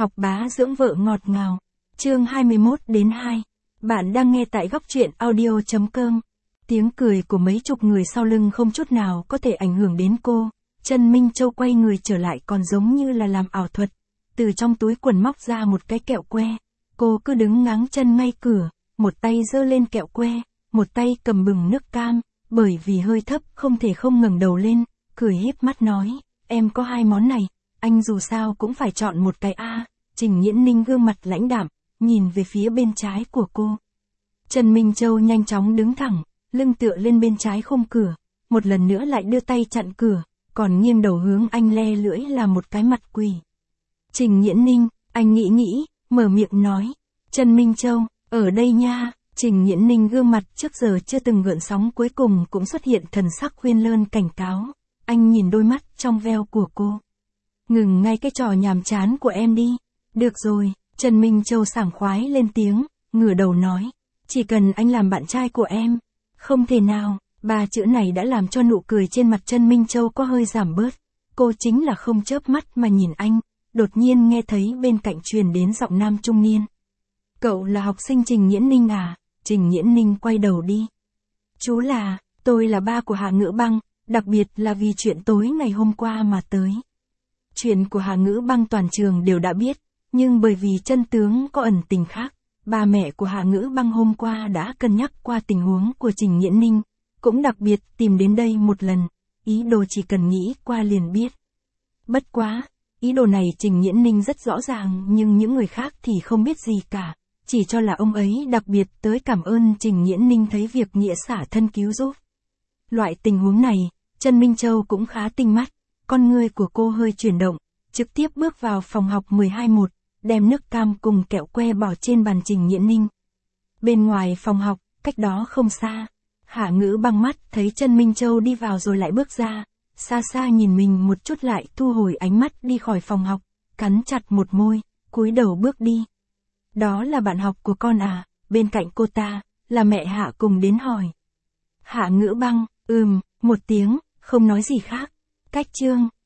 Học bá dưỡng vợ ngọt ngào. Chương 21-2. Bạn đang nghe tại góc truyện audio.com. Tiếng cười của mấy chục người sau lưng không chút nào có thể ảnh hưởng đến cô. Trần Minh Châu quay người trở lại còn giống như là làm ảo thuật. Từ trong túi quần móc ra một cái kẹo que. Cô cứ đứng ngáng chân ngay cửa, một tay giơ lên kẹo que, một tay cầm bừng nước cam, bởi vì hơi thấp không thể không ngẩng đầu lên, cười híp mắt nói, em có hai món này, anh dù sao cũng phải chọn một cái a. Trình Nghiễn Ninh gương mặt lãnh đạm, nhìn về phía bên trái của cô. Trần Minh Châu nhanh chóng đứng thẳng, lưng tựa lên bên trái khung cửa, một lần nữa lại đưa tay chặn cửa, còn nghiêng đầu hướng anh le lưỡi là một cái mặt quỷ. Trình Nghiễn Ninh, anh nghĩ, mở miệng nói, Trần Minh Châu, ở đây nha. Trình Nghiễn Ninh gương mặt trước giờ chưa từng gợn sóng cuối cùng cũng xuất hiện thần sắc khuyên lơn cảnh cáo. Anh nhìn đôi mắt trong veo của cô. Ngừng ngay cái trò nhàm chán của em đi. Được rồi, Trần Minh Châu sảng khoái lên tiếng, ngửa đầu nói. Chỉ cần anh làm bạn trai của em. Không thể nào, ba chữ này đã làm cho nụ cười trên mặt Trần Minh Châu có hơi giảm bớt. Cô chính là không chớp mắt mà nhìn anh, đột nhiên nghe thấy bên cạnh truyền đến giọng nam trung niên. Cậu là học sinh Trình Nghiễn Ninh à? Trình Nghiễn Ninh quay đầu đi. Chú là, tôi là ba của Hạ Ngữ Băng, đặc biệt là vì chuyện tối ngày hôm qua mà tới. Chuyện của Hạ Ngữ Băng toàn trường đều đã biết, nhưng bởi vì chân tướng có ẩn tình khác, ba mẹ của Hạ Ngữ Băng hôm qua đã cân nhắc qua tình huống của Trình Nghiễn Ninh, cũng đặc biệt tìm đến đây một lần, ý đồ chỉ cần nghĩ qua liền biết. Bất quá, ý đồ này Trình Nghiễn Ninh rất rõ ràng nhưng những người khác thì không biết gì cả. Chỉ cho là ông ấy đặc biệt tới cảm ơn Trình Nghiễn Ninh thấy việc nghĩa xả thân cứu giúp. Loại tình huống này, Trần Minh Châu cũng khá tinh mắt, con ngươi của cô hơi chuyển động, trực tiếp bước vào phòng học 12-1, đem nước cam cùng kẹo que bỏ trên bàn Trình Nghiễn Ninh. Bên ngoài phòng học, cách đó không xa, Hạ Ngữ Băng mắt thấy Trần Minh Châu đi vào rồi lại bước ra, xa xa nhìn mình một chút lại thu hồi ánh mắt đi khỏi phòng học, cắn chặt một môi, cúi đầu bước đi. Đó là bạn học của con à? Bên cạnh cô ta, là mẹ Hạ cùng đến hỏi. Hạ Ngữ Băng, một tiếng, không nói gì khác. Cách chương,